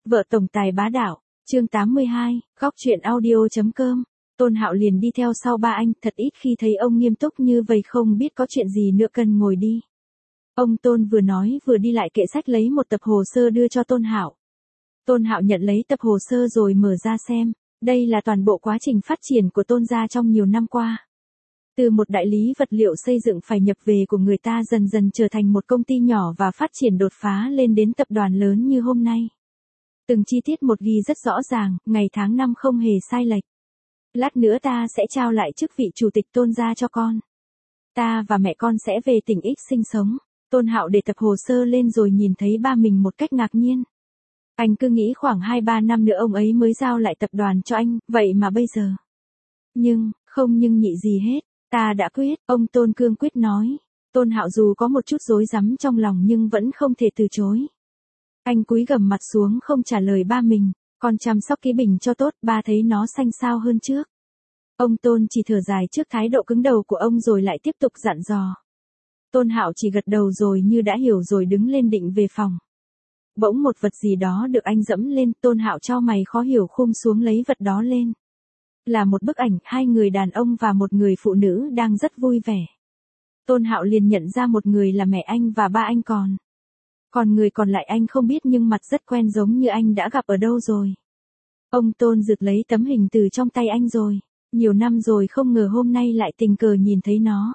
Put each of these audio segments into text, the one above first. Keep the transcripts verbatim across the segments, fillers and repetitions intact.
Vợ tổng tài bá đạo, chương tám mươi hai, góc truyện audio.com. Tôn Hạo liền đi theo sau ba anh, thật ít khi thấy ông nghiêm túc như vậy, không biết có chuyện gì nữa cần ngồi đi. Ông Tôn vừa nói vừa đi lại kệ sách lấy một tập hồ sơ đưa cho Tôn Hạo. Tôn Hạo nhận lấy tập hồ sơ rồi mở ra xem, đây là toàn bộ quá trình phát triển của Tôn gia trong nhiều năm qua. Từ một đại lý vật liệu xây dựng phải nhập về của người ta dần dần trở thành một công ty nhỏ và phát triển đột phá lên đến tập đoàn lớn như hôm nay. Từng chi tiết một ghi rất rõ ràng, ngày tháng năm không hề sai lệch. Lát nữa ta sẽ trao lại chức vị chủ tịch Tôn gia cho con. Ta và mẹ con sẽ về tỉnh X sinh sống. Tôn Hạo để tập hồ sơ lên rồi nhìn thấy ba mình một cách ngạc nhiên. Anh cứ nghĩ khoảng hai ba năm nữa ông ấy mới giao lại tập đoàn cho anh, vậy mà bây giờ. Nhưng, không nhưng nhị gì hết, ta đã quyết, ông Tôn cương quyết nói. Tôn Hạo dù có một chút rối rắm trong lòng nhưng vẫn không thể từ chối. Anh cúi gằm mặt xuống không trả lời ba mình, con chăm sóc cái bình cho tốt, ba thấy nó xanh xao hơn trước. Ông Tôn chỉ thở dài trước thái độ cứng đầu của ông rồi lại tiếp tục dặn dò. Tôn Hạo chỉ gật đầu rồi như đã hiểu rồi đứng lên định về phòng. Bỗng một vật gì đó được anh dẫm lên, Tôn Hạo chau mày khó hiểu khum xuống lấy vật đó lên. Là một bức ảnh hai người đàn ông và một người phụ nữ đang rất vui vẻ. Tôn Hạo liền nhận ra một người là mẹ anh và ba anh còn. Còn người còn lại anh không biết nhưng mặt rất quen giống như anh đã gặp ở đâu rồi. Ông Tôn giật lấy tấm hình từ trong tay anh rồi. Nhiều năm rồi không ngờ hôm nay lại tình cờ nhìn thấy nó.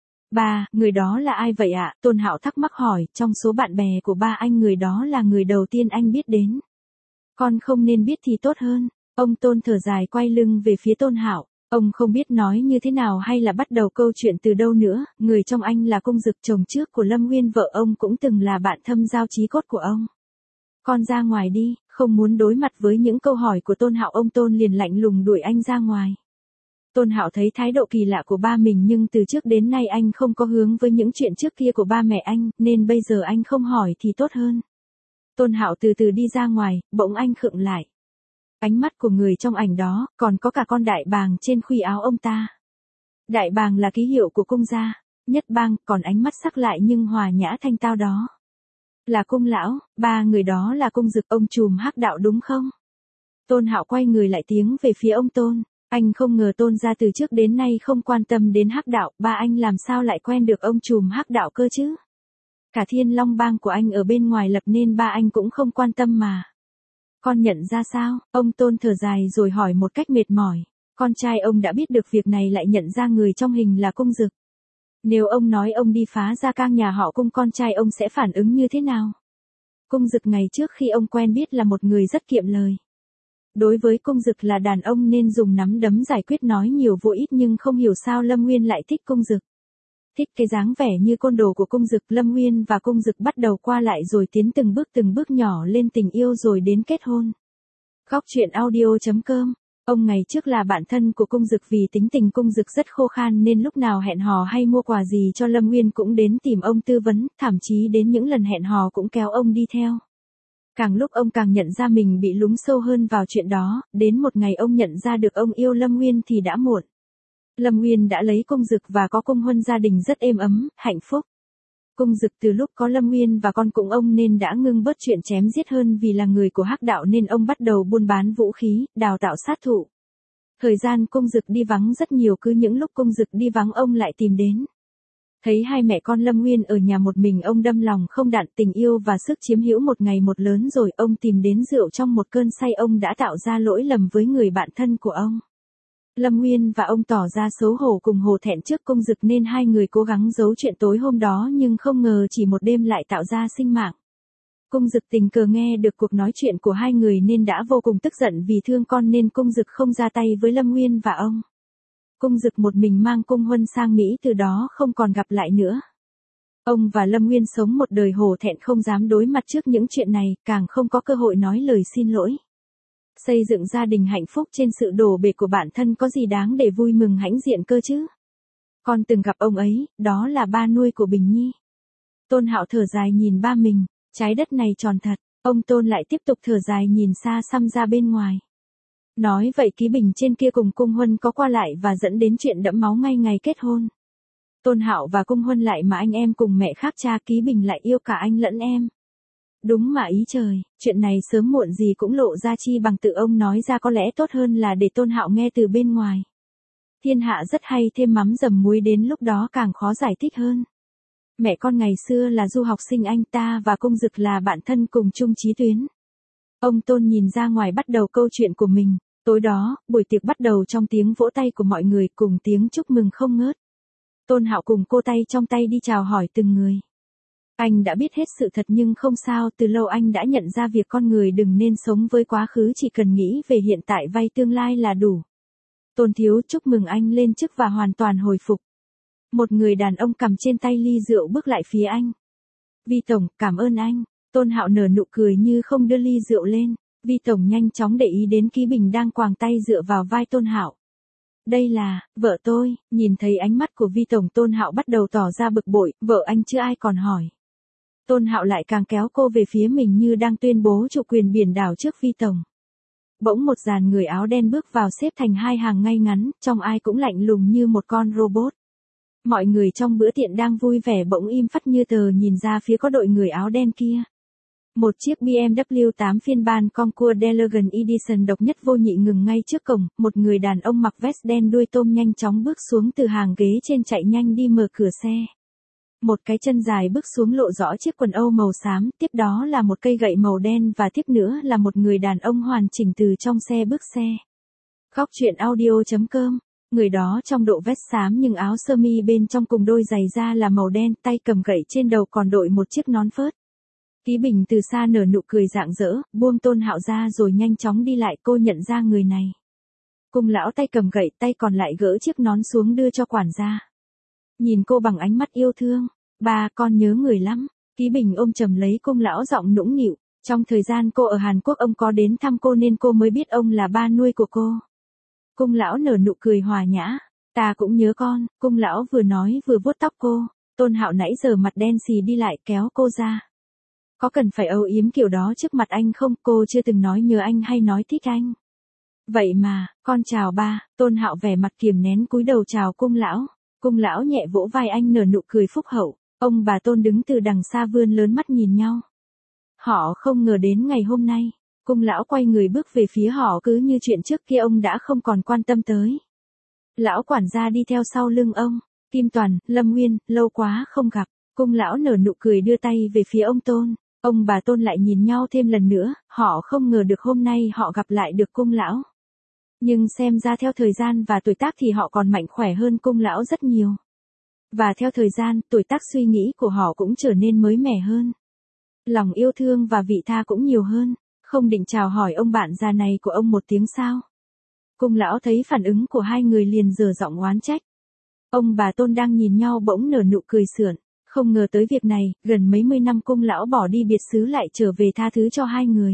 Ba, người đó là ai vậy ạ? Tôn Hạo thắc mắc hỏi, trong số bạn bè của ba anh người đó là người đầu tiên anh biết đến. Con không nên biết thì tốt hơn. Ông Tôn thở dài quay lưng về phía Tôn Hạo. Ông không biết nói như thế nào hay là bắt đầu câu chuyện từ đâu nữa. Người trong anh là Cung Dực, chồng trước của Lâm Nguyên, vợ ông cũng từng là bạn thâm giao chí cốt của ông. Con ra ngoài đi, không muốn đối mặt với những câu hỏi của Tôn Hạo. Ông Tôn liền lạnh lùng đuổi anh ra ngoài. Tôn Hạo thấy thái độ kỳ lạ của ba mình nhưng từ trước đến nay anh không có hướng với những chuyện trước kia của ba mẹ anh, nên bây giờ anh không hỏi thì tốt hơn. Tôn Hạo từ từ đi ra ngoài, bỗng anh khựng lại. Ánh mắt của người trong ảnh đó, còn có cả con đại bàng trên khuy áo ông ta. Đại bàng là ký hiệu của Cung gia, nhất bang, còn ánh mắt sắc lại nhưng hòa nhã thanh tao đó. Là Cung lão, ba người đó là Cung Dực, ông trùm hắc đạo đúng không? Tôn Hạo quay người lại tiếng về phía ông Tôn. Anh không ngờ Tôn gia từ trước đến nay không quan tâm đến hắc đạo, ba anh làm sao lại quen được ông trùm hắc đạo cơ chứ? Cả Thiên Long bang của anh ở bên ngoài lập nên ba anh cũng không quan tâm mà. Con nhận ra sao? Ông Tôn thở dài rồi hỏi một cách mệt mỏi. Con trai ông đã biết được việc này lại nhận ra người trong hình là Cung Dực. Nếu ông nói ông đi phá gia cang nhà họ Cung, con trai ông sẽ phản ứng như thế nào? Cung Dực ngày trước khi ông quen biết là một người rất kiệm lời. Đối với Cung Dực là đàn ông nên dùng nắm đấm giải quyết, nói nhiều vô ít, nhưng không hiểu sao Lâm Nguyên lại thích Cung Dực. Thích cái dáng vẻ như côn đồ của Cung Dực. Lâm Nguyên và Cung Dực bắt đầu qua lại rồi tiến từng bước từng bước nhỏ lên tình yêu rồi đến kết hôn. Góc truyện audio.com. Ông ngày trước là bạn thân của Cung Dực, vì tính tình Cung Dực rất khô khan nên lúc nào hẹn hò hay mua quà gì cho Lâm Nguyên cũng đến tìm ông tư vấn, thậm chí đến những lần hẹn hò cũng kéo ông đi theo. Càng lúc ông càng nhận ra mình bị lún sâu hơn vào chuyện đó, đến một ngày ông nhận ra được ông yêu Lâm Nguyên thì đã muộn. Lâm Nguyên đã lấy Cung Dực và có cung huân, gia đình rất êm ấm, hạnh phúc. Cung Dực từ lúc có Lâm Nguyên và con cùng ông nên đã ngưng bớt chuyện chém giết, hơn vì là người của hắc đạo nên ông bắt đầu buôn bán vũ khí, đào tạo sát thủ. Thời gian Cung Dực đi vắng rất nhiều, cứ những lúc Cung Dực đi vắng ông lại tìm đến. Thấy hai mẹ con Lâm Nguyên ở nhà một mình, ông đâm lòng không đạn, tình yêu và sức chiếm hữu một ngày một lớn rồi, ông tìm đến rượu. Trong một cơn say ông đã tạo ra lỗi lầm với người bạn thân của ông. Lâm Nguyên và ông tỏ ra xấu hổ cùng hổ thẹn trước Cung Dực nên hai người cố gắng giấu chuyện tối hôm đó, nhưng không ngờ chỉ một đêm lại tạo ra sinh mạng. Cung Dực tình cờ nghe được cuộc nói chuyện của hai người nên đã vô cùng tức giận, vì thương con nên Cung Dực không ra tay với Lâm Nguyên và ông. Cung Dực một mình mang cung huân sang Mỹ, từ đó không còn gặp lại nữa. Ông và Lâm Nguyên sống một đời hổ thẹn, không dám đối mặt trước những chuyện này, càng không có cơ hội nói lời xin lỗi. Xây dựng gia đình hạnh phúc trên sự đổ bể của bản thân có gì đáng để vui mừng hãnh diện cơ chứ? Con từng gặp ông ấy, đó là ba nuôi của Bình Nhi. Tôn Hạo thở dài nhìn ba mình, trái đất này tròn thật. Ông Tôn lại tiếp tục thở dài nhìn xa xăm ra bên ngoài. Nói vậy Ký Bình trên kia cùng Cung Huân có qua lại và dẫn đến chuyện đẫm máu ngay ngày kết hôn. Tôn Hạo và Cung Huân lại mà anh em cùng mẹ khác cha, Ký Bình lại yêu cả anh lẫn em. Đúng mà ý trời, chuyện này sớm muộn gì cũng lộ ra, chi bằng tự ông nói ra có lẽ tốt hơn là để Tôn Hạo nghe từ bên ngoài. Thiên hạ rất hay thêm mắm dầm muối, đến lúc đó càng khó giải thích hơn. Mẹ con ngày xưa là du học sinh Anh, ta và Cung Dực là bạn thân cùng chung chí tuyến. Ông Tôn nhìn ra ngoài bắt đầu câu chuyện của mình. Tối đó, buổi tiệc bắt đầu trong tiếng vỗ tay của mọi người cùng tiếng chúc mừng không ngớt. Tôn Hạo cùng cô tay trong tay đi chào hỏi từng người. Anh đã biết hết sự thật nhưng không sao, từ lâu anh đã nhận ra việc con người đừng nên sống với quá khứ, chỉ cần nghĩ về hiện tại vay tương lai là đủ. Tôn thiếu, chúc mừng anh lên chức và hoàn toàn hồi phục. Một người đàn ông cầm trên tay ly rượu bước lại phía anh. Vi tổng, cảm ơn anh. Tôn Hạo nở nụ cười như không đưa ly rượu lên. Vi tổng nhanh chóng để ý đến Ký Bình đang quàng tay dựa vào vai Tôn Hạo. Đây là, vợ tôi. Nhìn thấy ánh mắt của Vi tổng, Tôn Hạo bắt đầu tỏ ra bực bội, vợ anh chứ ai còn hỏi. Tôn Hạo lại càng kéo cô về phía mình như đang tuyên bố chủ quyền biển đảo trước Vi tổng. Bỗng một dàn người áo đen bước vào xếp thành hai hàng ngay ngắn, trong ai cũng lạnh lùng như một con robot. Mọi người trong bữa tiệc đang vui vẻ bỗng im phắt như tờ nhìn ra phía có đội người áo đen kia. Một chiếc bê em vê tám phiên bản Concours d'Elegance Edition độc nhất vô nhị ngừng ngay trước cổng, một người đàn ông mặc vest đen đuôi tôm nhanh chóng bước xuống từ hàng ghế trên, chạy nhanh đi mở cửa xe. Một cái chân dài bước xuống lộ rõ chiếc quần âu màu xám, tiếp đó là một cây gậy màu đen và tiếp nữa là một người đàn ông hoàn chỉnh từ trong xe bước xe. Góc truyện audio chấm com. Người đó trong độ vest xám nhưng áo sơ mi bên trong cùng đôi giày da là màu đen, tay cầm gậy, trên đầu còn đội một chiếc nón phớt. Ký Bình từ xa nở nụ cười rạng rỡ, buông Tôn Hạo ra rồi nhanh chóng đi lại, cô nhận ra người này. Cung lão tay cầm gậy, tay còn lại gỡ chiếc nón xuống đưa cho quản gia. Nhìn cô bằng ánh mắt yêu thương. Ba, con nhớ người lắm. Ký Bình ôm chầm lấy cung lão, giọng nũng nịu. Trong thời gian cô ở Hàn Quốc ông có đến thăm cô nên cô mới biết ông là ba nuôi của cô. Cung lão nở nụ cười hòa nhã. Ta cũng nhớ con. Cung lão vừa nói vừa vuốt tóc cô. Tôn Hạo nãy giờ mặt đen xì đi lại kéo cô ra. Có cần phải âu yếm kiểu đó trước mặt anh không? Cô chưa từng nói nhớ anh hay nói thích anh. Vậy mà, con chào ba. Tôn Hạo vẻ mặt kiềm nén cúi đầu chào cung lão. Cung lão nhẹ vỗ vai anh, nở nụ cười phúc hậu. Ông bà Tôn đứng từ đằng xa vươn lớn mắt nhìn nhau. Họ không ngờ đến ngày hôm nay. Cung lão quay người bước về phía họ, cứ như chuyện trước kia ông đã không còn quan tâm tới. Lão quản gia đi theo sau lưng ông. Kim Toàn, Lâm Nguyên, lâu quá không gặp. Cung lão nở nụ cười đưa tay về phía ông Tôn. Ông bà Tôn lại nhìn nhau thêm lần nữa, họ không ngờ được hôm nay họ gặp lại được cung lão. Nhưng xem ra theo thời gian và tuổi tác thì họ còn mạnh khỏe hơn cung lão rất nhiều. Và theo thời gian, tuổi tác, suy nghĩ của họ cũng trở nên mới mẻ hơn. Lòng yêu thương và vị tha cũng nhiều hơn. Không định chào hỏi ông bạn già này của ông một tiếng sao? Cung lão thấy phản ứng của hai người liền giở giọng oán trách. Ông bà Tôn đang nhìn nhau bỗng nở nụ cười sượn. Không ngờ tới việc này, gần mấy mươi năm cung lão bỏ đi biệt xứ lại trở về tha thứ cho hai người.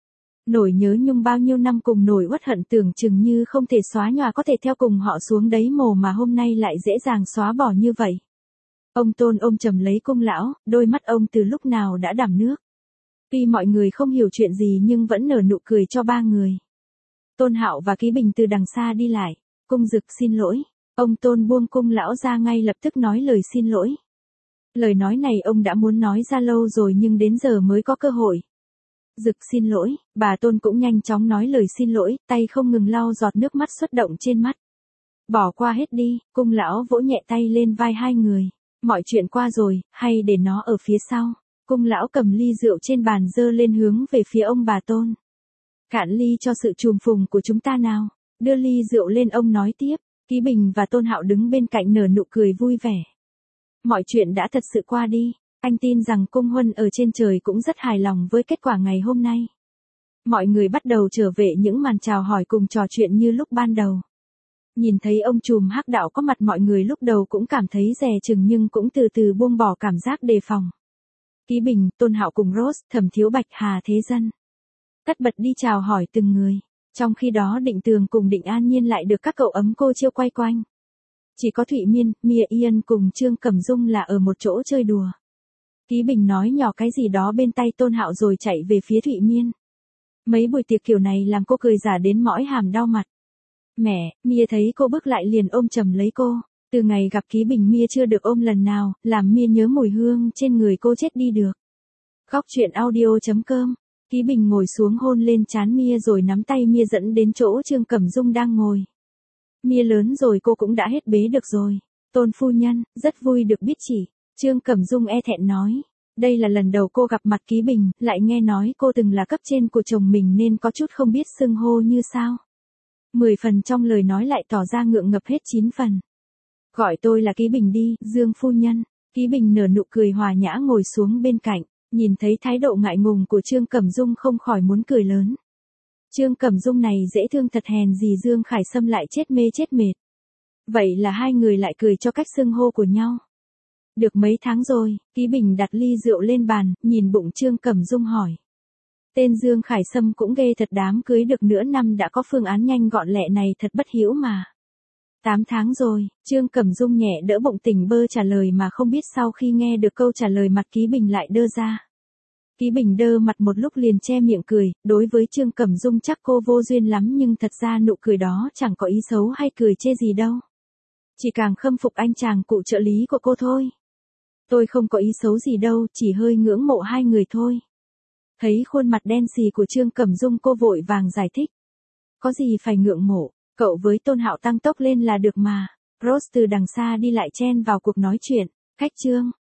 Nỗi nhớ nhung bao nhiêu năm cùng nỗi uất hận tưởng chừng như không thể xóa nhòa có thể theo cùng họ xuống đáy mồ mà hôm nay lại dễ dàng xóa bỏ như vậy. Ông Tôn ôm chầm lấy cung lão, đôi mắt ông từ lúc nào đã đẫm nước. Tuy mọi người không hiểu chuyện gì nhưng vẫn nở nụ cười cho ba người. Tôn Hạo và Ký Bình từ đằng xa đi lại. Cung Dực xin lỗi. Ông Tôn buông cung lão ra ngay lập tức nói lời xin lỗi. Lời nói này ông đã muốn nói ra lâu rồi nhưng đến giờ mới có cơ hội. Dực xin lỗi, bà Tôn cũng nhanh chóng nói lời xin lỗi, tay không ngừng lau giọt nước mắt xuất động trên mắt. Bỏ qua hết đi, cung lão vỗ nhẹ tay lên vai hai người. Mọi chuyện qua rồi, hay để nó ở phía sau. Cung lão cầm ly rượu trên bàn dơ lên hướng về phía ông bà Tôn. Cạn ly cho sự trùm phùng của chúng ta nào. Đưa ly rượu lên, ông nói tiếp. Ký Bình và Tôn Hạo đứng bên cạnh nở nụ cười vui vẻ. Mọi chuyện đã thật sự qua đi. Anh tin rằng cung huân ở trên trời cũng rất hài lòng với kết quả ngày hôm nay. Mọi người bắt đầu trở về những màn chào hỏi cùng trò chuyện như lúc ban đầu. Nhìn thấy ông trùm hắc đạo có mặt, mọi người lúc đầu cũng cảm thấy dè chừng nhưng cũng từ từ buông bỏ cảm giác đề phòng. Ký Bình, Tôn Hạo cùng Rose, Thẩm Thiếu Bạch, Hà Thế Dân tất bật đi chào hỏi từng người. Trong khi đó Định Tường cùng Định An Nhiên lại được các cậu ấm cô chiêu quay quanh. Chỉ có Thụy Miên, Mia Yên cùng Trương Cẩm Dung là ở một chỗ chơi đùa. Ký Bình nói nhỏ cái gì đó bên tay Tôn Hạo rồi chạy về phía Thụy Miên. Mấy buổi tiệc kiểu này làm cô cười giả đến mỏi hàm đau mặt. Mẹ, Mia thấy cô bước lại liền ôm chầm lấy cô. Từ ngày gặp Ký Bình Mia chưa được ôm lần nào, làm Mia nhớ mùi hương trên người cô chết đi được. Góc chuyện audio chấm com. Ký Bình ngồi xuống hôn lên trán Mia rồi nắm tay Mia dẫn đến chỗ Trương Cẩm Dung đang ngồi. Mia lớn rồi, cô cũng đã hết bế được rồi. Tôn phu nhân, rất vui được biết chị. Trương Cẩm Dung e thẹn nói. Đây là lần đầu cô gặp mặt Ký Bình, lại nghe nói cô từng là cấp trên của chồng mình nên có chút không biết xưng hô như sao. Mười phần trong lời nói lại tỏ ra ngượng ngập hết chín phần. Gọi tôi là Ký Bình đi, Dương phu nhân. Ký Bình nở nụ cười hòa nhã ngồi xuống bên cạnh, nhìn thấy thái độ ngại ngùng của Trương Cẩm Dung không khỏi muốn cười lớn. Trương Cẩm Dung này dễ thương thật, hèn gì Dương Khải Sâm lại chết mê chết mệt. Vậy là hai người lại cười cho cách xưng hô của nhau. Được mấy tháng rồi, Ký Bình đặt ly rượu lên bàn, nhìn bụng Trương Cẩm Dung hỏi. Tên Dương Khải Sâm cũng ghê thật, đám cưới được nửa năm đã có phương án nhanh gọn lẹ này thật bất hiếu mà. Tám tháng rồi, Trương Cẩm Dung nhẹ đỡ bụng tỉnh bơ trả lời mà không biết sau khi nghe được câu trả lời mặt Ký Bình lại đơ ra. Ký Bình đơ mặt một lúc liền che miệng cười, đối với Trương Cẩm Dung chắc cô vô duyên lắm nhưng thật ra nụ cười đó chẳng có ý xấu hay cười chê gì đâu. Chỉ càng khâm phục anh chàng cụ trợ lý của cô thôi. Tôi không có ý xấu gì đâu, chỉ hơi ngưỡng mộ hai người thôi. Thấy khuôn mặt đen xì của Trương Cẩm Dung cô vội vàng giải thích. Có gì phải ngưỡng mộ, cậu với Tôn Hạo tăng tốc lên là được mà. Rose từ đằng xa đi lại chen vào cuộc nói chuyện. Khách Trương,